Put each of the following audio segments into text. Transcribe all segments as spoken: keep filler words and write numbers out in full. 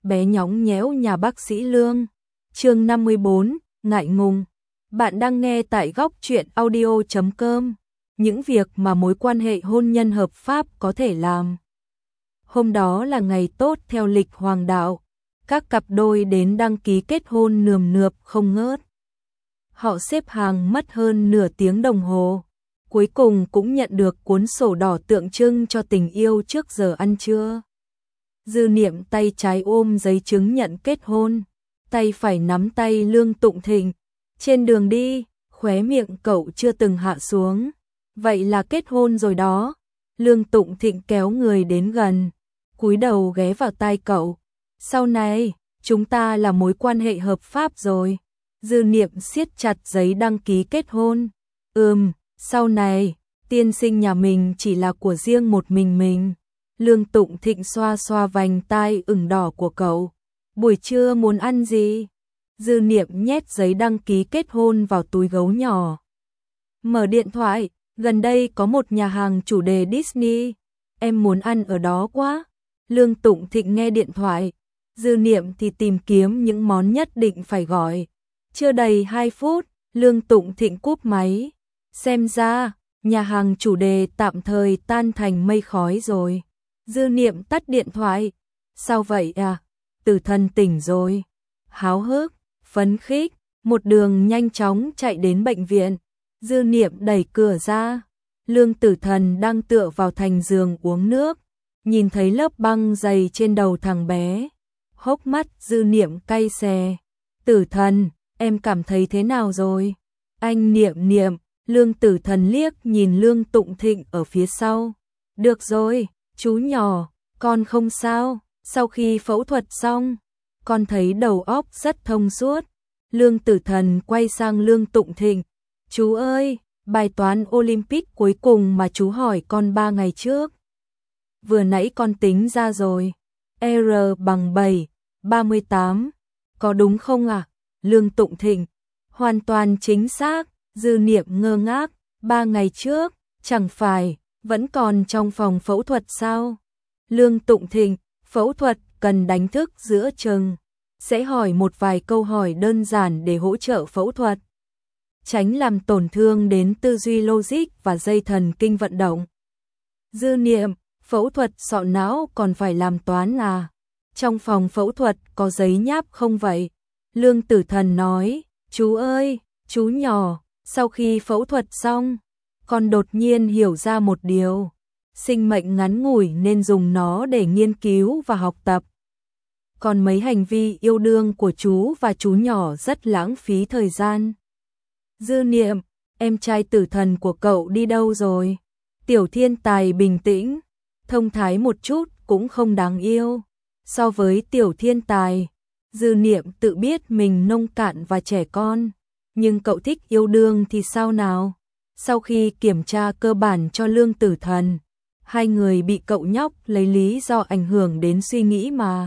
bé nhõng nhẽo nhà bác sĩ Lương. Chương năm mươi bốn, ngại ngùng. Bạn đang nghe tại góc truyện audio chấm com. Những việc mà mối quan hệ hôn nhân hợp pháp có thể làm. Hôm đó là ngày tốt theo lịch hoàng đạo. Các cặp đôi đến đăng ký kết hôn nườm nượp không ngớt. Họ xếp hàng mất hơn nửa tiếng đồng hồ. Cuối cùng cũng nhận được cuốn sổ đỏ tượng trưng cho tình yêu trước giờ ăn trưa. Dư Niệm tay trái ôm giấy chứng nhận kết hôn, tay phải nắm tay Lương Tụng Thịnh. Trên đường đi, khóe miệng cậu chưa từng hạ xuống. Vậy là kết hôn rồi đó. Lương Tụng Thịnh kéo người đến gần, cúi đầu ghé vào tai cậu. Sau này, chúng ta là mối quan hệ hợp pháp rồi. Dư Niệm siết chặt giấy đăng ký kết hôn. Ừm, sau này, tiên sinh nhà mình chỉ là của riêng một mình mình. Lương Tụng Thịnh xoa xoa vành tai ửng đỏ của cậu. Buổi trưa muốn ăn gì? Dư Niệm nhét giấy đăng ký kết hôn vào túi gấu nhỏ. Mở điện thoại, gần đây có một nhà hàng chủ đề Disney. Em muốn ăn ở đó quá. Lương Tụng Thịnh nghe điện thoại. Dư Niệm thì tìm kiếm những món nhất định phải gọi. Chưa đầy hai phút, Lương Tụng Thịnh cúp máy. Xem ra, nhà hàng chủ đề tạm thời tan thành mây khói rồi. Dư Niệm tắt điện thoại. Sao vậy à? Tử Thần tỉnh rồi. Háo hức, phấn khích, một đường nhanh chóng chạy đến bệnh viện. Dư Niệm đẩy cửa ra. Lương Tử Thần đang tựa vào thành giường uống nước. Nhìn thấy lớp băng dày trên đầu thằng bé. Hốc mắt Dư Niệm cay xè. Tử Thần, em cảm thấy thế nào rồi? Anh Niệm Niệm. Lương Tử Thần liếc nhìn Lương Tụng Thịnh ở phía sau. Được rồi, chú nhỏ, con không sao. Sau khi phẫu thuật xong, con thấy đầu óc rất thông suốt. Lương Tử Thần quay sang Lương Tụng Thịnh. Chú ơi, bài toán Olympic cuối cùng mà chú hỏi con ba ngày trước. Vừa nãy con tính ra rồi. R bằng bảy, ba mươi tám. Có đúng không ạ? À? Lương Tụng Thịnh. Hoàn toàn chính xác. Dư Niệm ngơ ngác. Ba ngày trước, chẳng phải, vẫn còn trong phòng phẫu thuật sao? Lương Tụng Thịnh. Phẫu thuật cần đánh thức giữa chừng. Sẽ hỏi một vài câu hỏi đơn giản để hỗ trợ phẫu thuật. Tránh làm tổn thương đến tư duy logic và dây thần kinh vận động. Dư Niệm, phẫu thuật sọ não còn phải làm toán à? Trong phòng phẫu thuật có giấy nháp không vậy? Lương Tử Thần nói, chú ơi, chú nhỏ, sau khi phẫu thuật xong, con đột nhiên hiểu ra một điều. Sinh mệnh ngắn ngủi nên dùng nó để nghiên cứu và học tập. Còn mấy hành vi yêu đương của chú và chú nhỏ rất lãng phí thời gian. Dư Niệm, em trai Tử Thần của cậu đi đâu rồi? Tiểu thiên tài bình tĩnh, thông thái một chút cũng không đáng yêu. So với tiểu thiên tài, Dư Niệm tự biết mình nông cạn và trẻ con. Nhưng cậu thích yêu đương thì sao nào? Sau khi kiểm tra cơ bản cho Lương Tử Thần, hai người bị cậu nhóc lấy lý do ảnh hưởng đến suy nghĩ mà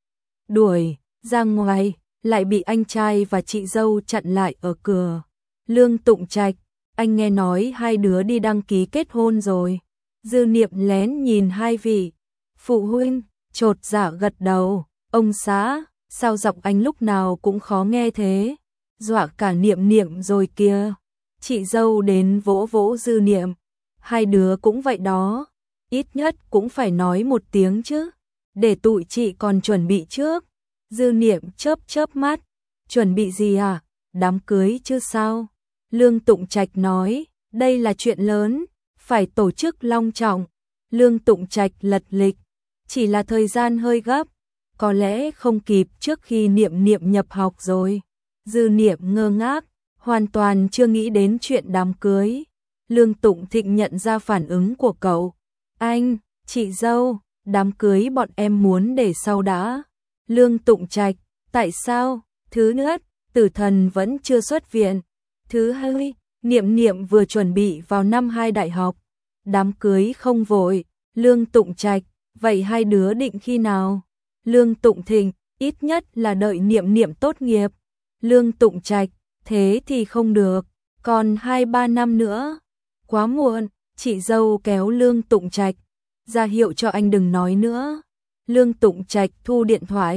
đuổi ra ngoài, lại bị anh trai và chị dâu chặn lại ở cửa. Lương Tụng Trạch, anh nghe nói hai đứa đi đăng ký kết hôn rồi. Dư Niệm lén nhìn hai vị phụ huynh, chột dạ gật đầu. Ông xã, sao giọng anh lúc nào cũng khó nghe thế? Dọa cả Niệm Niệm rồi kìa. Chị dâu đến vỗ vỗ Dư Niệm. Hai đứa cũng vậy đó. Ít nhất cũng phải nói một tiếng chứ. Để tụi chị còn chuẩn bị trước. Dư Niệm chớp chớp mắt. Chuẩn bị gì à? Đám cưới chứ sao? Lương Tụng Trạch nói, đây là chuyện lớn, phải tổ chức long trọng. Lương Tụng Trạch lật lịch. Chỉ là thời gian hơi gấp. Có lẽ không kịp trước khi Niệm Niệm nhập học rồi. Dư Niệm ngơ ngác, hoàn toàn chưa nghĩ đến chuyện đám cưới. Lương Tụng Thịnh nhận ra phản ứng của cậu. Anh, chị dâu, đám cưới bọn em muốn để sau đã. Lương Tụng Trạch, tại sao? Thứ nhất, Tử Thần vẫn chưa xuất viện. Thứ hai, Niệm Niệm vừa chuẩn bị vào năm hai đại học. Đám cưới không vội. Lương Tụng Trạch, vậy hai đứa định khi nào? Lương Tụng Thịnh, ít nhất là đợi Niệm Niệm tốt nghiệp. Lương Tụng Trạch, thế thì không được, còn hai ba năm nữa. Quá muộn. Chị dâu kéo Lương Tụng Trạch, ra hiệu cho anh đừng nói nữa. Lương Tụng Trạch thu điện thoại,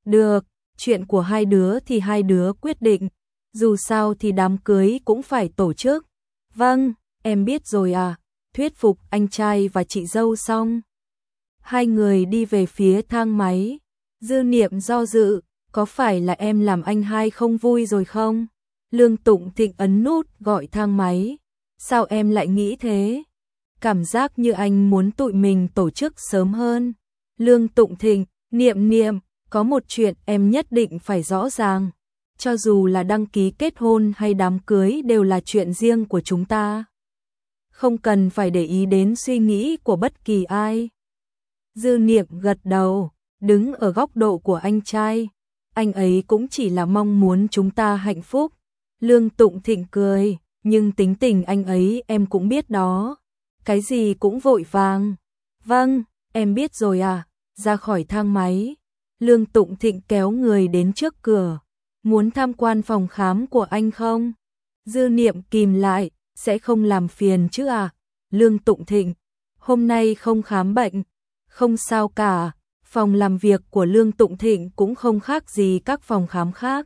Được, chuyện của hai đứa thì hai đứa quyết định, dù sao thì đám cưới cũng phải tổ chức. Vâng, em biết rồi à, thuyết phục anh trai và chị dâu xong. Hai người đi về phía thang máy, Dư Niệm do dự, có phải là em làm anh hai không vui rồi không? Lương Tụng Thịnh ấn nút gọi thang máy, sao em lại nghĩ thế? Cảm giác như anh muốn tụi mình tổ chức sớm hơn. Lương Tụng Thịnh, Niệm Niệm, có một chuyện em nhất định phải rõ ràng. Cho dù là đăng ký kết hôn hay đám cưới đều là chuyện riêng của chúng ta. Không cần phải để ý đến suy nghĩ của bất kỳ ai. Dư Niệm gật đầu, đứng ở góc độ của anh trai. Anh ấy cũng chỉ là mong muốn chúng ta hạnh phúc. Lương Tụng Thịnh cười, nhưng tính tình anh ấy em cũng biết đó. Cái gì cũng vội vàng. Vâng, em biết rồi à, ra khỏi thang máy. Lương Tụng Thịnh kéo người đến trước cửa. Muốn tham quan phòng khám của anh không? Dư Niệm kìm lại, sẽ không làm phiền chứ à? Lương Tụng Thịnh, hôm nay không khám bệnh. Không sao cả, phòng làm việc của Lương Tụng Thịnh cũng không khác gì các phòng khám khác.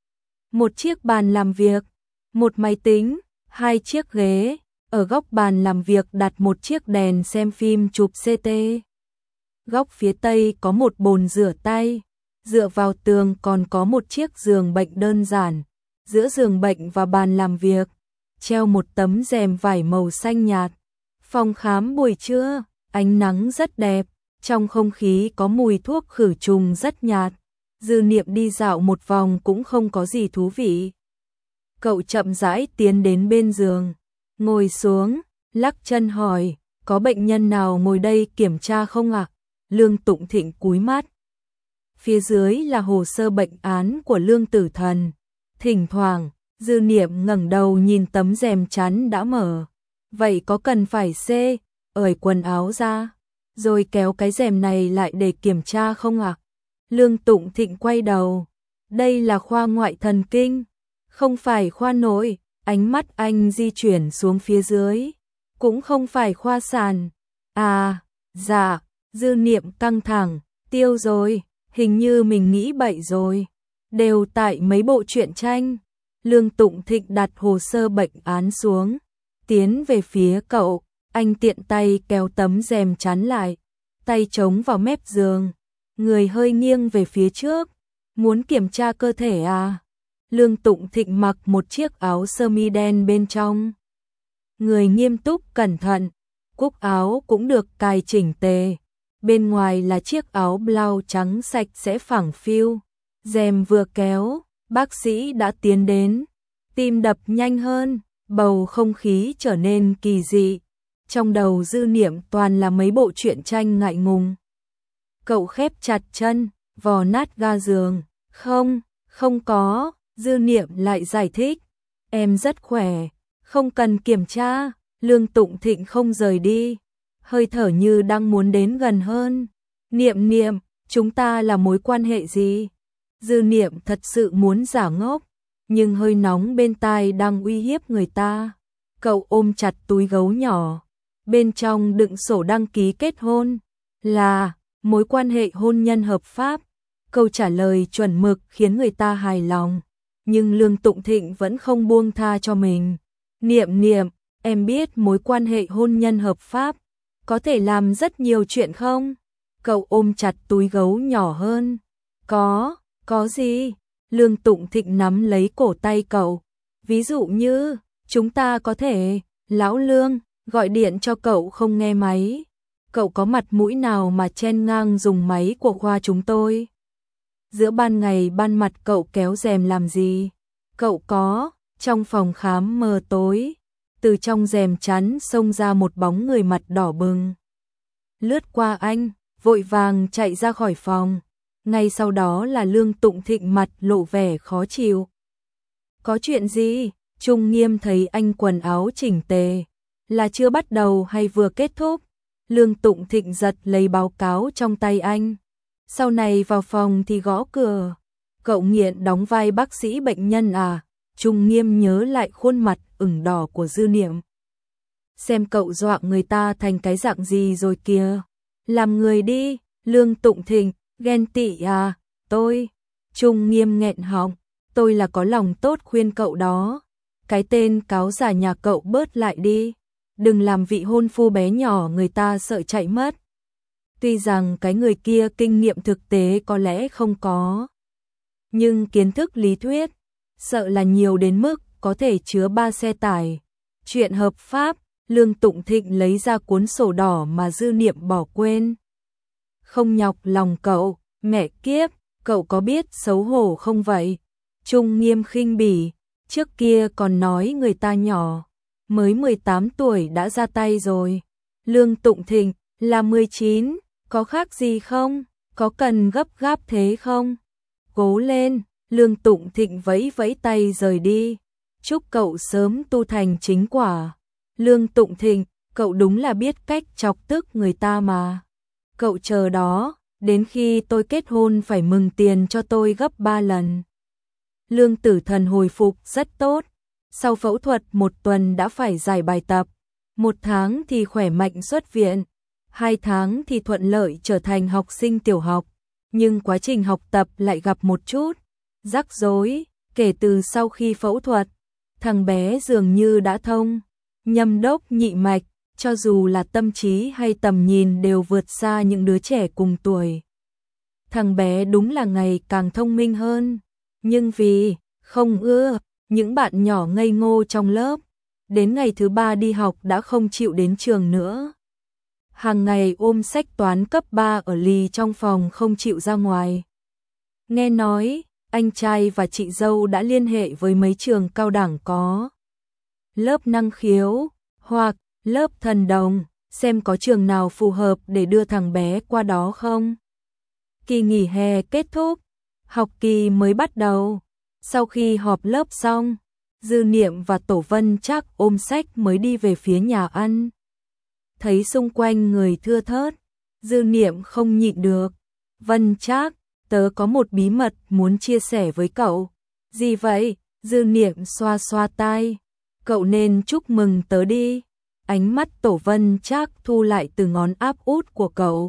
Một chiếc bàn làm việc, một máy tính, hai chiếc ghế. Ở góc bàn làm việc đặt một chiếc đèn xem phim chụp xê tê. Góc phía tây có một bồn rửa tay. Dựa vào tường còn có một chiếc giường bệnh đơn giản. Giữa giường bệnh và bàn làm việc, treo một tấm rèm vải màu xanh nhạt. Phòng khám buổi trưa, ánh nắng rất đẹp, trong không khí có mùi thuốc khử trùng rất nhạt. Dư Niệm đi dạo một vòng cũng không có gì thú vị. Cậu chậm rãi tiến đến bên giường, ngồi xuống, lắc chân hỏi, có bệnh nhân nào ngồi đây kiểm tra không ạ? À? Lương Tụng Thịnh cúi mắt. Phía dưới là hồ sơ bệnh án của Lương Tử Thần. Thỉnh thoảng, Dư Niệm ngẩng đầu nhìn tấm rèm chắn đã mở. Vậy có cần phải xê, ởi quần áo ra, rồi kéo cái rèm này lại để kiểm tra không ạ? À? Lương Tụng Thịnh quay đầu. Đây là khoa ngoại thần kinh, không phải khoa nội. Ánh mắt anh di chuyển xuống phía dưới. Cũng không phải khoa sản. À, dạ, Dư Niệm căng thẳng, tiêu rồi, hình như mình nghĩ bậy rồi. Đều tại mấy bộ truyện tranh. Lương Tụng Thịnh đặt hồ sơ bệnh án xuống, tiến về phía cậu, anh tiện tay kéo tấm rèm chắn lại, tay chống vào mép giường, người hơi nghiêng về phía trước. Muốn kiểm tra cơ thể à? Lương Tụng Thịnh mặc một chiếc áo sơ mi đen bên trong. Người nghiêm túc cẩn thận, cúc áo cũng được cài chỉnh tề. Bên ngoài là chiếc áo blau trắng sạch sẽ phẳng phiu. Rèm vừa kéo, bác sĩ đã tiến đến. Tim đập nhanh hơn, bầu không khí trở nên kỳ dị. Trong đầu Dư Niệm toàn là mấy bộ truyện tranh ngại ngùng. Cậu khép chặt chân, vò nát ga giường. Không, không có. Dư Niệm lại giải thích, em rất khỏe, không cần kiểm tra. Lương Tụng Thịnh không rời đi, hơi thở như đang muốn đến gần hơn. Niệm Niệm, chúng ta là mối quan hệ gì? Dư Niệm thật sự muốn giả ngốc, nhưng hơi nóng bên tai đang uy hiếp người ta. Cậu ôm chặt túi gấu nhỏ, bên trong đựng sổ đăng ký kết hôn, là mối quan hệ hôn nhân hợp pháp. Câu trả lời chuẩn mực khiến người ta hài lòng. Nhưng Lương Tụng Thịnh vẫn không buông tha cho mình. Niệm Niệm, em biết mối quan hệ hôn nhân hợp pháp có thể làm rất nhiều chuyện không? Cậu ôm chặt túi gấu nhỏ hơn. Có, có gì? Lương Tụng Thịnh nắm lấy cổ tay cậu. Ví dụ như, chúng ta có thể, lão Lương, gọi điện cho cậu không nghe máy. Cậu có mặt mũi nào mà chen ngang dùng máy của khoa chúng tôi? Giữa ban ngày ban mặt cậu kéo rèm làm gì? Cậu có, trong phòng khám mờ tối, từ trong rèm chắn xông ra một bóng người mặt đỏ bừng. Lướt qua anh, vội vàng chạy ra khỏi phòng. Ngay sau đó là Lương Tụng Thịnh mặt lộ vẻ khó chịu. Có chuyện gì? Trung Nghiêm thấy anh quần áo chỉnh tề, là chưa bắt đầu hay vừa kết thúc? Lương Tụng Thịnh giật lấy báo cáo trong tay anh. Sau này vào phòng thì gõ cửa. Cậu nghiện đóng vai bác sĩ bệnh nhân à? Trung Nghiêm nhớ lại khuôn mặt ửng đỏ của Dư Niệm. Xem cậu dọa người ta thành cái dạng gì rồi kìa. Làm người đi. Lương Tụng Thịnh, ghen tị à? tôi. Trung Nghiêm nghẹn họng, tôi là có lòng tốt khuyên cậu đó. Cái tên cáo giả nhà cậu bớt lại đi. Đừng làm vị hôn phu bé nhỏ người ta sợ chạy mất. Tuy rằng cái người kia kinh nghiệm thực tế có lẽ không có, nhưng kiến thức lý thuyết, sợ là nhiều đến mức có thể chứa ba xe tải. Chuyện hợp pháp, Lương Tụng Thịnh lấy ra cuốn sổ đỏ mà Dư Niệm bỏ quên. Không nhọc lòng cậu, mẹ kiếp, cậu có biết xấu hổ không vậy? Trung Nghiêm khinh bỉ, trước kia còn nói người ta nhỏ, mới mười tám tuổi đã ra tay rồi. Lương Tụng Thịnh là mười chín, có khác gì không? Có cần gấp gáp thế không? Cố lên, Lương Tụng Thịnh vẫy vẫy tay rời đi. Chúc cậu sớm tu thành chính quả. Lương Tụng Thịnh, cậu đúng là biết cách chọc tức người ta mà. Cậu chờ đó, đến khi tôi kết hôn phải mừng tiền cho tôi gấp ba lần. Lương Tử Thần hồi phục rất tốt. Sau phẫu thuật một tuần đã phải giải bài tập. Một tháng thì khỏe mạnh xuất viện. Hai tháng thì thuận lợi trở thành học sinh tiểu học. Nhưng quá trình học tập lại gặp một chút rắc rối. Kể từ sau khi phẫu thuật, thằng bé dường như đã thông nhâm đốc nhị mạch, cho dù là tâm trí hay tầm nhìn đều vượt xa những đứa trẻ cùng tuổi. Thằng bé đúng là ngày càng thông minh hơn, nhưng vì không ưa những bạn nhỏ ngây ngô trong lớp, đến ngày thứ ba đi học đã không chịu đến trường nữa. Hàng ngày ôm sách toán cấp ba ở lì trong phòng không chịu ra ngoài. Nghe nói, anh trai và chị dâu đã liên hệ với mấy trường cao đẳng có lớp năng khiếu, hoặc lớp thần đồng, xem có trường nào phù hợp để đưa thằng bé qua đó không. Kỳ nghỉ hè kết thúc, học kỳ mới bắt đầu. Sau khi họp lớp xong, Dư Niệm và Tổ Vân Trác ôm sách mới đi về phía nhà ăn. Thấy xung quanh người thưa thớt, Dư Niệm không nhịn được. Vân Trác, tớ có một bí mật muốn chia sẻ với cậu. Gì vậy? Dư Niệm xoa xoa tai. Cậu nên chúc mừng tớ đi. Ánh mắt Tổ Vân Trác thu lại từ ngón áp út của cậu.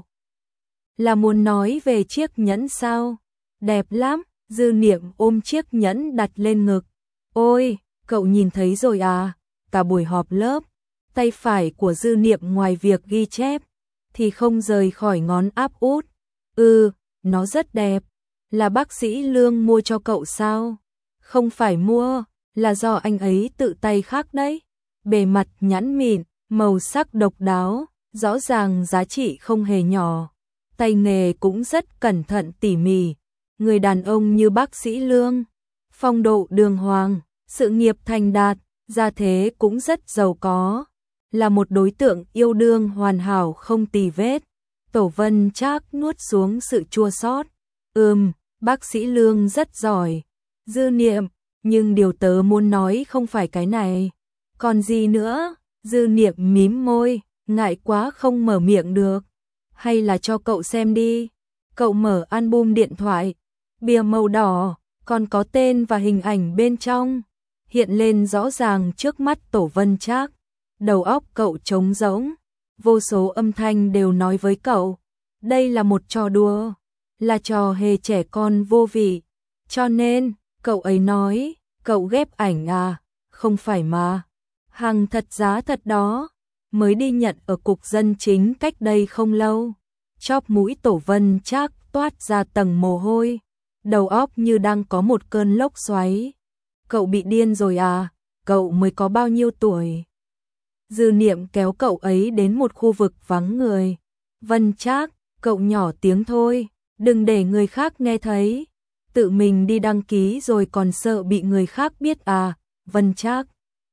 Là muốn nói về chiếc nhẫn sao? Đẹp lắm. Dư Niệm ôm chiếc nhẫn đặt lên ngực. Ôi, cậu nhìn thấy rồi à? Cả buổi họp lớp, tay phải của Dư Niệm ngoài việc ghi chép thì không rời khỏi ngón áp út. Ừ, nó rất đẹp. Là bác sĩ Lương mua cho cậu sao? Không phải mua, là do anh ấy tự tay khắc đấy. Bề mặt nhẵn mịn, màu sắc độc đáo, rõ ràng giá trị không hề nhỏ. Tay nghề cũng rất cẩn thận tỉ mỉ. Người đàn ông như bác sĩ Lương, phong độ đường hoàng, sự nghiệp thành đạt, gia thế cũng rất giàu có, là một đối tượng yêu đương hoàn hảo không tì vết. Tổ Vân Trác nuốt xuống sự chua xót. Ừm, bác sĩ Lương rất giỏi. Dư Niệm, nhưng điều tớ muốn nói không phải cái này. Còn gì nữa? Dư Niệm mím môi, ngại quá không mở miệng được. Hay là cho cậu xem đi. Cậu mở album điện thoại, bìa màu đỏ, còn có tên và hình ảnh bên trong, hiện lên rõ ràng trước mắt Tổ Vân Trác. Đầu óc cậu trống rỗng, vô số âm thanh đều nói với cậu, đây là một trò đùa, là trò hề trẻ con vô vị. Cho nên, cậu ấy nói, cậu ghép ảnh à? Không phải mà. Hàng thật giá thật đó, mới đi nhận ở cục dân chính cách đây không lâu. Chóp mũi Tổ Vân Trác toát ra tầng mồ hôi, đầu óc như đang có một cơn lốc xoáy. Cậu bị điên rồi à? Cậu mới có bao nhiêu tuổi? Dư Niệm kéo cậu ấy đến một khu vực vắng người. Vân Trác, cậu nhỏ tiếng thôi, đừng để người khác nghe thấy. Tự mình đi đăng ký rồi còn sợ bị người khác biết à? Vân Trác,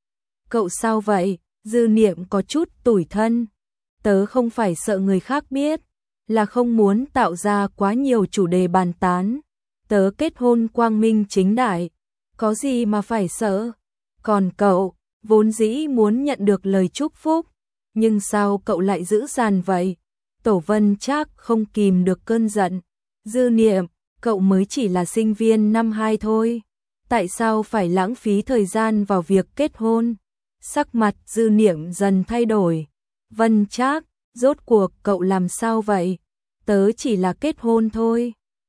cậu sao vậy? Dư Niệm có chút tủi thân. Tớ không phải sợ người khác biết, là không muốn tạo ra quá nhiều chủ đề bàn tán. Tớ kết hôn quang minh chính đại, có gì mà phải sợ. Còn cậu, vốn dĩ muốn nhận được lời chúc phúc, nhưng sao cậu lại dữ dằn vậy? Tổ Vân Trác không kìm được cơn giận. Dư Niệm, cậu mới chỉ là sinh viên năm hai thôi, tại sao phải lãng phí thời gian vào việc kết hôn? Sắc mặt Dư Niệm dần thay đổi. Vân Trác, rốt cuộc cậu làm sao vậy? Tớ chỉ là kết hôn thôi.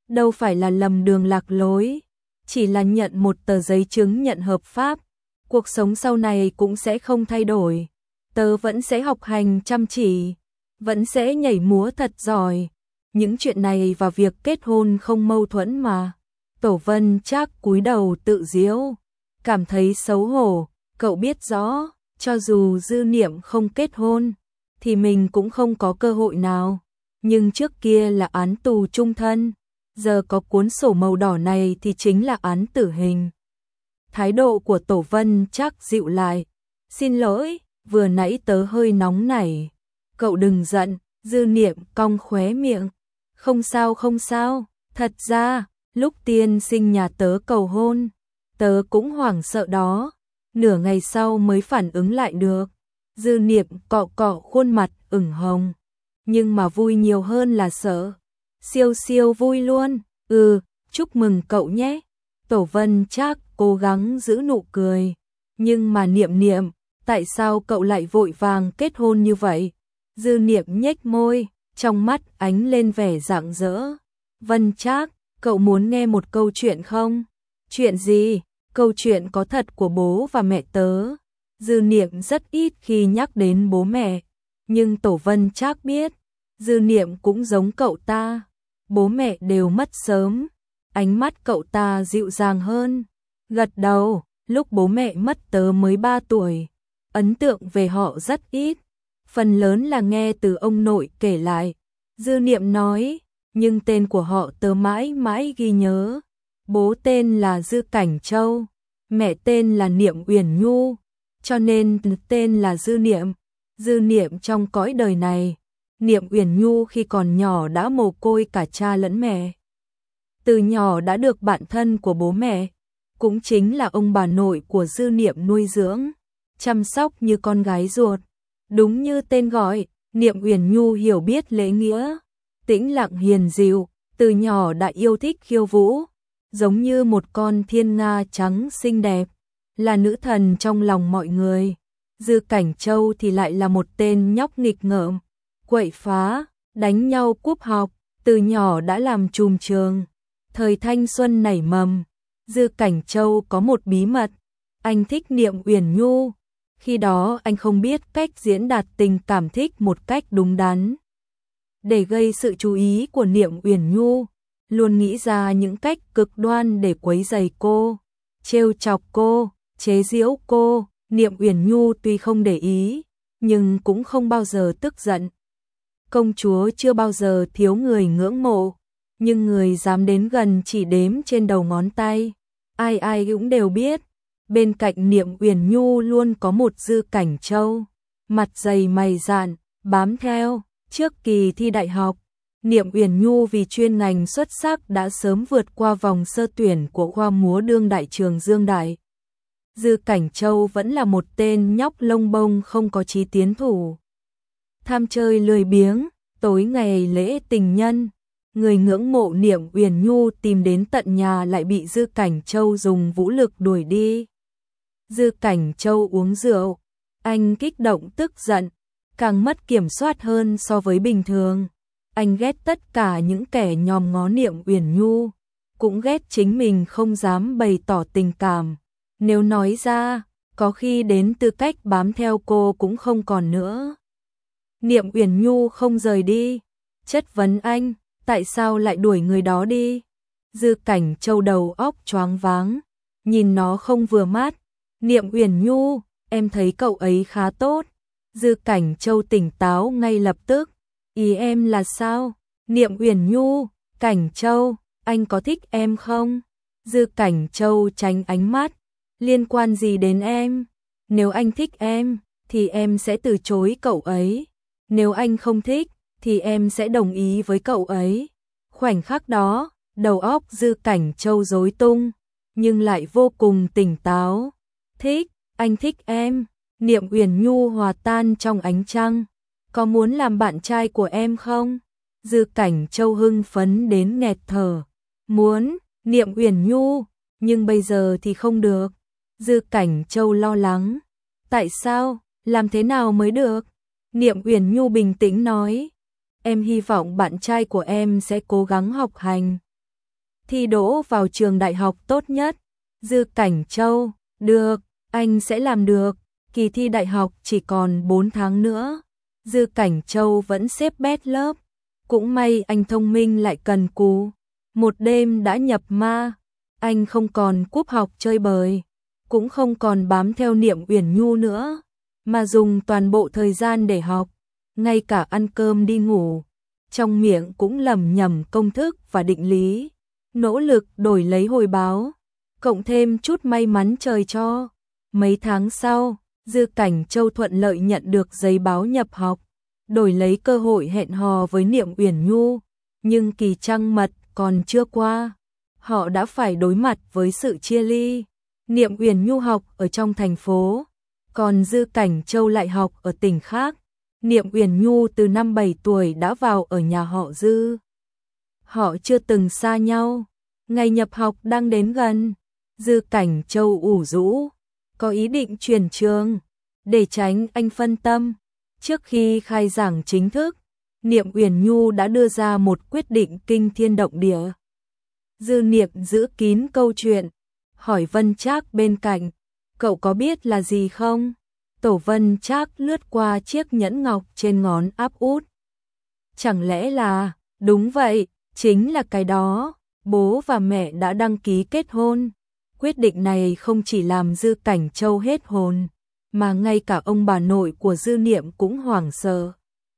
đâu phải là lầm đường lạc lối, chỉ là nhận một tờ giấy chứng nhận hợp pháp. Cuộc sống sau này cũng sẽ không thay đổi. Tớ vẫn sẽ học hành chăm chỉ, vẫn sẽ nhảy múa thật giỏi. Những chuyện này và việc kết hôn không mâu thuẫn mà. Tổ Vân Trác cúi đầu tự giễu, cảm thấy xấu hổ. Cậu biết rõ, cho dù Dư Niệm không kết hôn, thì mình cũng không có cơ hội nào. Nhưng trước kia là án tù chung thân, giờ có cuốn sổ màu đỏ này thì chính là án tử hình. Thái độ của Tổ Vân Trác dịu lại. Xin lỗi, vừa nãy tớ hơi nóng nảy. Cậu đừng giận. Dư Niệm cong khóe miệng. Không sao không sao, thật ra, lúc tiên sinh nhà tớ cầu hôn, tớ cũng hoảng sợ đó. Nửa ngày sau mới phản ứng lại được. Dư Niệm cọ cọ khuôn mặt ửng hồng. Nhưng mà vui nhiều hơn là sợ. Siêu siêu vui luôn. Ừ, chúc mừng cậu nhé. Tổ Vân Trác cố gắng giữ nụ cười. Nhưng mà Niệm Niệm, tại sao cậu lại vội vàng kết hôn như vậy? Dư Niệm nhếch môi, trong mắt ánh lên vẻ rạng rỡ. Vân Trác, cậu muốn nghe một câu chuyện không? Chuyện gì? Câu chuyện có thật của bố và mẹ tớ. Dư Niệm rất ít khi nhắc đến bố mẹ, nhưng Tổ Vân Trác biết, Dư Niệm cũng giống cậu ta. Bố mẹ đều mất sớm. Ánh mắt cậu ta dịu dàng hơn. Gật đầu, lúc bố mẹ mất tớ mới ba tuổi. Ấn tượng về họ rất ít. Phần lớn là nghe từ ông nội kể lại. Dư Niệm nói, nhưng tên của họ tớ mãi mãi ghi nhớ. Bố tên là Dư Cảnh Châu, mẹ tên là Niệm Uyển Nhu, cho nên tên là Dư Niệm. Dư Niệm trong cõi đời này, Niệm Uyển Nhu khi còn nhỏ đã mồ côi cả cha lẫn mẹ. Từ nhỏ đã được bạn thân của bố mẹ, cũng chính là ông bà nội của Dư Niệm nuôi dưỡng, chăm sóc như con gái ruột. Đúng như tên gọi, Niệm Uyển Nhu hiểu biết lễ nghĩa, tĩnh lặng hiền dịu, từ nhỏ đã yêu thích khiêu vũ, giống như một con thiên nga trắng xinh đẹp, là nữ thần trong lòng mọi người. Dư Cảnh Châu thì lại là một tên nhóc nghịch ngợm, quậy phá, đánh nhau cúp học, từ nhỏ đã làm trùm trường. Thời thanh xuân nảy mầm, Dư Cảnh Châu có một bí mật, anh thích Niệm Uyển Nhu. Khi đó anh không biết cách diễn đạt tình cảm thích một cách đúng đắn. Để gây sự chú ý của Niệm Uyển Nhu, luôn nghĩ ra những cách cực đoan để quấy rầy cô, trêu chọc cô, chế giễu cô. Niệm Uyển Nhu tuy không để ý, nhưng cũng không bao giờ tức giận. Công chúa chưa bao giờ thiếu người ngưỡng mộ, nhưng người dám đến gần chỉ đếm trên đầu ngón tay. Ai ai cũng đều biết, bên cạnh Niệm Uyển Nhu luôn có một Dư Cảnh Châu, mặt dày mày dạn, bám theo. Trước kỳ thi đại học, Niệm Uyển Nhu vì chuyên ngành xuất sắc đã sớm vượt qua vòng sơ tuyển của khoa múa đương đại trường Dương Đại. Dư Cảnh Châu vẫn là một tên nhóc lông bông không có chí tiến thủ. Tham chơi lười biếng, tối ngày lễ tình nhân, người ngưỡng mộ Niệm Uyển Nhu tìm đến tận nhà lại bị Dư Cảnh Châu dùng vũ lực đuổi đi. Dư Cảnh Châu uống rượu, anh kích động tức giận, càng mất kiểm soát hơn so với bình thường. Anh ghét tất cả những kẻ nhòm ngó Niệm Uyển Nhu, cũng ghét chính mình không dám bày tỏ tình cảm. Nếu nói ra, có khi đến tư cách bám theo cô cũng không còn nữa. Niệm Uyển Nhu không rời đi, chất vấn anh, tại sao lại đuổi người đó đi? Dư Cảnh Châu đầu óc choáng váng, nhìn nó không vừa mắt. Niệm Uyển Nhu, em thấy cậu ấy khá tốt. Dư Cảnh Châu tỉnh táo ngay lập tức. Ý em là sao? Niệm Uyển Nhu, Cảnh Châu, anh có thích em không? Dư Cảnh Châu tránh ánh mắt. Liên quan gì đến em? Nếu anh thích em, thì em sẽ từ chối cậu ấy. Nếu anh không thích, thì em sẽ đồng ý với cậu ấy. Khoảnh khắc đó, đầu óc Dư Cảnh Châu rối tung, nhưng lại vô cùng tỉnh táo. Thích, anh thích em. Niệm Uyển Nhu hòa tan trong ánh trăng. Có muốn làm bạn trai của em không? Dư Cảnh Châu hưng phấn đến nghẹt thở. Muốn, Niệm Uyển Nhu, nhưng bây giờ thì không được. Dư Cảnh Châu lo lắng. Tại sao? Làm thế nào mới được? Niệm Uyển Nhu bình tĩnh nói. Em hy vọng bạn trai của em sẽ cố gắng học hành, thi đỗ vào trường đại học tốt nhất. Dư Cảnh Châu, được, anh sẽ làm được, kỳ thi đại học chỉ còn bốn tháng nữa. Dư Cảnh Châu vẫn xếp bét lớp, cũng may anh thông minh lại cần cù. Một đêm đã nhập ma, anh không còn cúp học chơi bời, cũng không còn bám theo Niệm Uyển Nhu nữa, mà dùng toàn bộ thời gian để học, ngay cả ăn cơm đi ngủ, trong miệng cũng lẩm nhẩm công thức và định lý, nỗ lực đổi lấy hồi báo, cộng thêm chút may mắn trời cho. Mấy tháng sau, Dư Cảnh Châu thuận lợi nhận được giấy báo nhập học, đổi lấy cơ hội hẹn hò với Niệm Uyển Nhu, nhưng kỳ trăng mật còn chưa qua, họ đã phải đối mặt với sự chia ly. Niệm Uyển Nhu học ở trong thành phố, còn Dư Cảnh Châu lại học ở tỉnh khác. Niệm Uyển Nhu từ năm bảy tuổi đã vào ở nhà họ Dư. Họ chưa từng xa nhau. Ngày nhập học đang đến gần, Dư Cảnh Châu ủ rũ, có ý định chuyển trường. Để tránh anh phân tâm, trước khi khai giảng chính thức, Niệm Uyển Nhu đã đưa ra một quyết định kinh thiên động địa. Dư Niệm giữ kín câu chuyện, hỏi Vân Trác bên cạnh, cậu có biết là gì không? Tổ Vân Trác lướt qua chiếc nhẫn ngọc trên ngón áp út. Chẳng lẽ là, đúng vậy, chính là cái đó, bố và mẹ đã đăng ký kết hôn. Quyết định này không chỉ làm Dư Cảnh Châu hết hồn, mà ngay cả ông bà nội của Dư Niệm cũng hoảng sợ.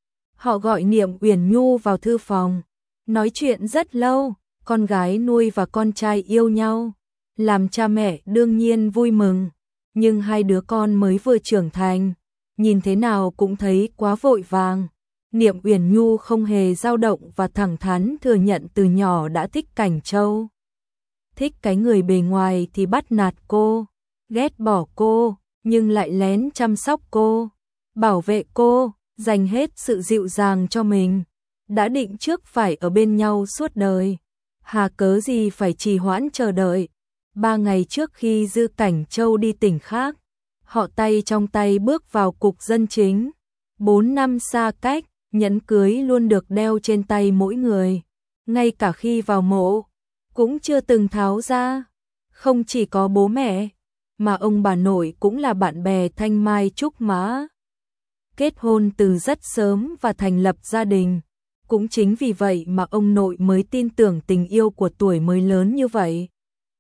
Họ gọi Niệm Uyển Nhu vào thư phòng, nói chuyện rất lâu, con gái nuôi và con trai yêu nhau, làm cha mẹ đương nhiên vui mừng, nhưng hai đứa con mới vừa trưởng thành, nhìn thế nào cũng thấy quá vội vàng. Niệm Uyển Nhu không hề dao động và thẳng thắn thừa nhận từ nhỏ đã thích Cảnh Châu. Thích cái người bề ngoài thì bắt nạt cô, ghét bỏ cô, nhưng lại lén chăm sóc cô, bảo vệ cô, dành hết sự dịu dàng cho mình. Đã định trước phải ở bên nhau suốt đời, hà cớ gì phải trì hoãn chờ đợi. Ba ngày trước khi Dư Cảnh Châu đi tỉnh khác, họ tay trong tay bước vào cục dân chính. Bốn năm xa cách, nhẫn cưới luôn được đeo trên tay mỗi người, ngay cả khi vào mộ, cũng chưa từng tháo ra. Không chỉ có bố mẹ, mà ông bà nội cũng là bạn bè thanh mai trúc mã. Kết hôn từ rất sớm và thành lập gia đình. Cũng chính vì vậy mà ông nội mới tin tưởng tình yêu của tuổi mới lớn như vậy,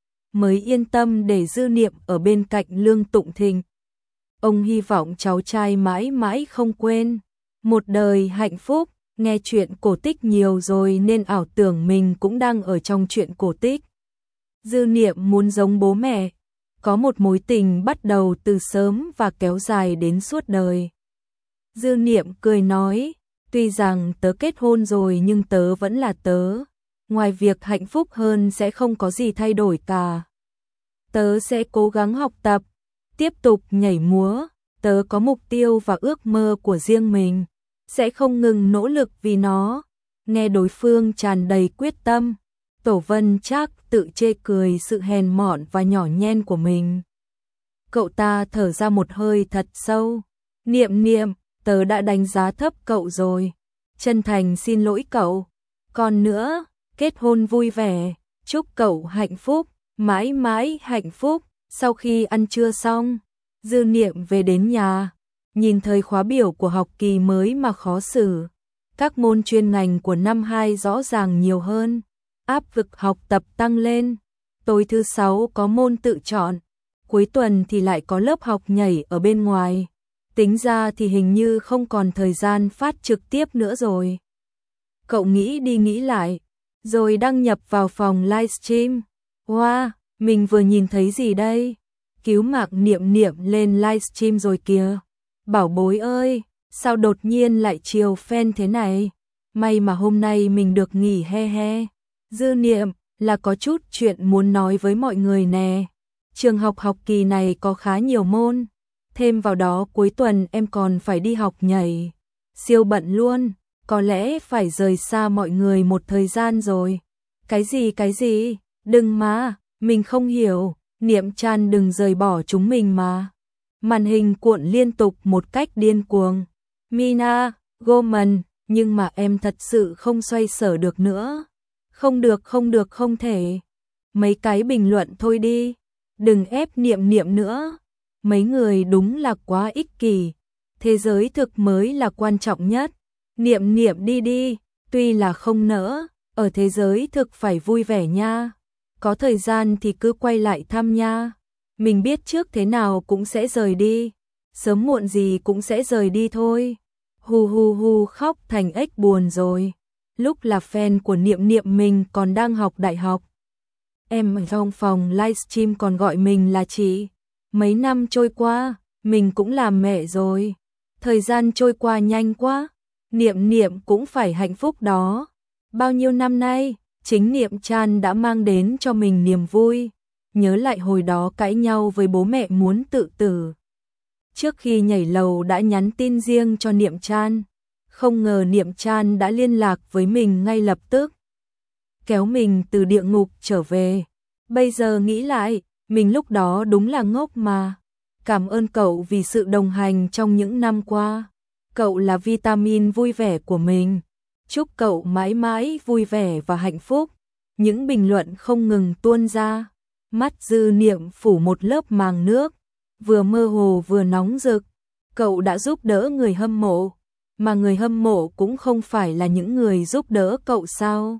mới yên tâm để Dư Niệm ở bên cạnh Lương Tụng Thịnh. Ông hy vọng cháu trai mãi mãi không quên một đời hạnh phúc. Nghe chuyện cổ tích nhiều rồi nên ảo tưởng mình cũng đang ở trong chuyện cổ tích. Dư Niệm muốn giống bố mẹ, có một mối tình bắt đầu từ sớm và kéo dài đến suốt đời. Dư Niệm cười nói, tuy rằng tớ kết hôn rồi nhưng tớ vẫn là tớ, ngoài việc hạnh phúc hơn sẽ không có gì thay đổi cả. Tớ sẽ cố gắng học tập, tiếp tục nhảy múa, tớ có mục tiêu và ước mơ của riêng mình, sẽ không ngừng nỗ lực vì nó. Nghe đối phương tràn đầy quyết tâm, Tổ Vân Trác tự chê cười sự hèn mọn và nhỏ nhen của mình. Cậu ta thở ra một hơi thật sâu, Niệm Niệm, tớ đã đánh giá thấp cậu rồi, chân thành xin lỗi cậu. Còn nữa, kết hôn vui vẻ, chúc cậu hạnh phúc, mãi mãi hạnh phúc. Sau khi ăn trưa xong, Dư Niệm về đến nhà, nhìn thời khóa biểu của học kỳ mới mà khó xử. Các môn chuyên ngành của năm hai rõ ràng nhiều hơn, áp lực học tập tăng lên. Tối thứ sáu có môn tự chọn, cuối tuần thì lại có lớp học nhảy ở bên ngoài. Tính ra thì hình như không còn thời gian phát trực tiếp nữa rồi. Cậu nghĩ đi nghĩ lại, rồi đăng nhập vào phòng livestream. Wow, mình vừa nhìn thấy gì đây? Cứu mạng Niệm Niệm lên livestream rồi kìa. Bảo bối ơi, sao đột nhiên lại chiều fan thế này? May mà hôm nay mình được nghỉ he he. Dư Niệm, là có chút chuyện muốn nói với mọi người nè. Trường học học kỳ này có khá nhiều môn. Thêm vào đó cuối tuần em còn phải đi học nhảy. Siêu bận luôn, có lẽ phải rời xa mọi người một thời gian rồi. Cái gì cái gì? Đừng mà, mình không hiểu. Niệm Chan đừng rời bỏ chúng mình mà. Màn hình cuộn liên tục một cách điên cuồng. Mina, Goman, nhưng mà em thật sự không xoay sở được nữa. Không được không được không thể. Mấy cái bình luận thôi đi. Đừng ép Niệm Niệm nữa. Mấy người đúng là quá ích kỷ. Thế giới thực mới là quan trọng nhất. Niệm Niệm đi đi. Tuy là không nỡ. Ở thế giới thực phải vui vẻ nha. Có thời gian thì cứ quay lại thăm nha. Mình biết trước thế nào cũng sẽ rời đi. Sớm muộn gì cũng sẽ rời đi thôi. Hu hu hu khóc thành ếch buồn rồi. Lúc là fan của Niệm Niệm mình còn đang học đại học. Em ở trong phòng livestream còn gọi mình là chị. Mấy năm trôi qua, mình cũng làm mẹ rồi. Thời gian trôi qua nhanh quá. Niệm Niệm cũng phải hạnh phúc đó. Bao nhiêu năm nay, chính Niệm Chan đã mang đến cho mình niềm vui. Nhớ lại hồi đó cãi nhau với bố mẹ muốn tự tử. Trước khi nhảy lầu đã nhắn tin riêng cho Niệm Chan. Không ngờ Niệm Chan đã liên lạc với mình ngay lập tức. Kéo mình từ địa ngục trở về. Bây giờ nghĩ lại, mình lúc đó đúng là ngốc mà. Cảm ơn cậu vì sự đồng hành trong những năm qua. Cậu là vitamin vui vẻ của mình. Chúc cậu mãi mãi vui vẻ và hạnh phúc. Những bình luận không ngừng tuôn ra. Mắt Dư Niệm phủ một lớp màng nước. Vừa mơ hồ vừa nóng rực. Cậu đã giúp đỡ người hâm mộ. Mà người hâm mộ cũng không phải là những người giúp đỡ cậu sao?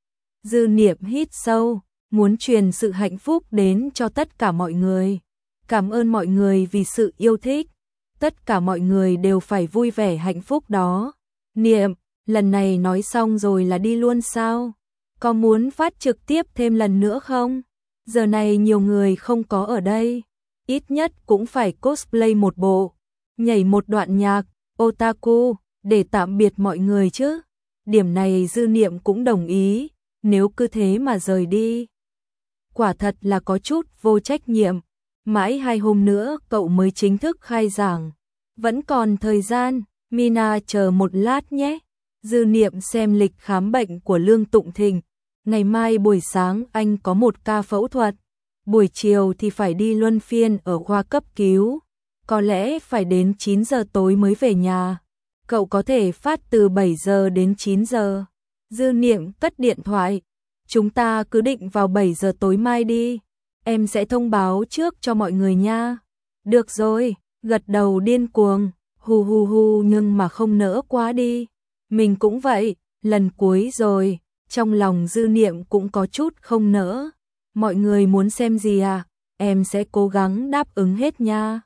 Dư Niệm hít sâu, muốn truyền sự hạnh phúc đến cho tất cả mọi người. Cảm ơn mọi người vì sự yêu thích. Tất cả mọi người đều phải vui vẻ hạnh phúc đó. Niệm, lần này nói xong rồi là đi luôn sao? Có muốn phát trực tiếp thêm lần nữa không? Giờ này nhiều người không có ở đây. Ít nhất cũng phải cosplay một bộ. Nhảy một đoạn nhạc, otaku, để tạm biệt mọi người chứ. Điểm này Dư Niệm cũng đồng ý. Nếu cứ thế mà rời đi, quả thật là có chút vô trách nhiệm. Mãi hai hôm nữa cậu mới chính thức khai giảng. Vẫn còn thời gian, Mina chờ một lát nhé. Dư Niệm xem lịch khám bệnh của Lương Tụng Thịnh. Ngày mai buổi sáng anh có một ca phẫu thuật. Buổi chiều thì phải đi luân phiên ở khoa cấp cứu. Có lẽ phải đến chín giờ tối mới về nhà. Cậu có thể phát từ bảy giờ đến chín giờ. Dư Niệm cất điện thoại. Chúng ta cứ định vào bảy giờ tối mai đi. Em sẽ thông báo trước cho mọi người nha. Được rồi, gật đầu điên cuồng. Hu hu hu nhưng mà không nỡ quá đi. Mình cũng vậy, lần cuối rồi. Trong lòng Dư Niệm cũng có chút không nỡ. Mọi người muốn xem gì à? Em sẽ cố gắng đáp ứng hết nha.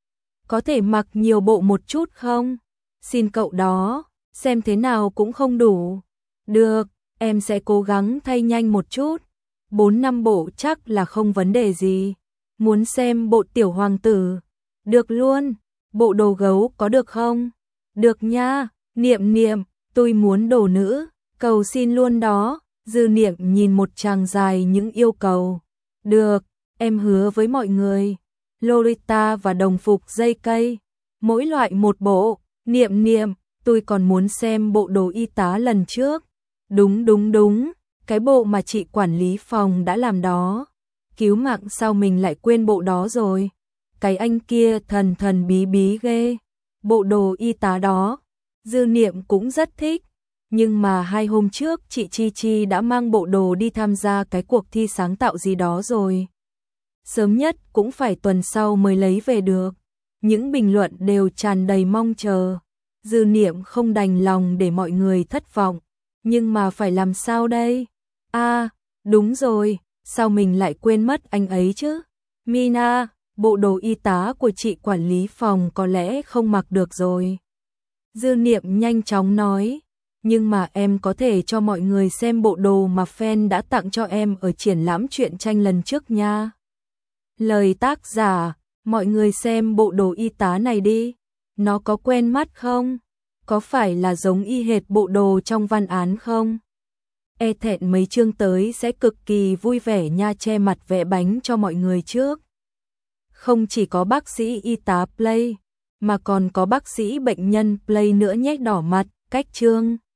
Có thể mặc nhiều bộ một chút không? Xin cậu đó, xem thế nào cũng không đủ. Được, em sẽ cố gắng thay nhanh một chút. Bốn năm bộ chắc là không vấn đề gì. Muốn xem bộ tiểu hoàng tử? Được luôn. Bộ đồ gấu có được không? Được nha. Niệm Niệm, tôi muốn đồ nữ. Cầu xin luôn đó. Dư Niệm nhìn một tràng dài những yêu cầu. Được, em hứa với mọi người. Lolita và đồng phục dây cây. Mỗi loại một bộ. Niệm Niệm, tôi còn muốn xem bộ đồ y tá lần trước. Đúng đúng đúng, cái bộ mà chị quản lý phòng đã làm đó. Cứu mạng sao mình lại quên bộ đó rồi. Cái anh kia thần thần bí bí ghê. Bộ đồ y tá đó, Dư Niệm cũng rất thích. Nhưng mà hai hôm trước chị Chi Chi đã mang bộ đồ đi tham gia cái cuộc thi sáng tạo gì đó rồi. Sớm nhất cũng phải tuần sau mới lấy về được. Những bình luận đều tràn đầy mong chờ. Dư Niệm không đành lòng để mọi người thất vọng. Nhưng mà phải làm sao đây? À, đúng rồi, sao mình lại quên mất anh ấy chứ? Mina, bộ đồ y tá của chị quản lý phòng có lẽ không mặc được rồi. Dư Niệm nhanh chóng nói. Nhưng mà em có thể cho mọi người xem bộ đồ mà fan đã tặng cho em ở triển lãm truyện tranh lần trước nha. Lời tác giả, mọi người xem bộ đồ y tá này đi. Nó có quen mắt không? Có phải là giống y hệt bộ đồ trong văn án không? E thẹn mấy chương tới sẽ cực kỳ vui vẻ nha, che mặt vẽ bánh cho mọi người trước. Không chỉ có bác sĩ y tá play, mà còn có bác sĩ bệnh nhân play nữa nhé, đỏ mặt, cách chương.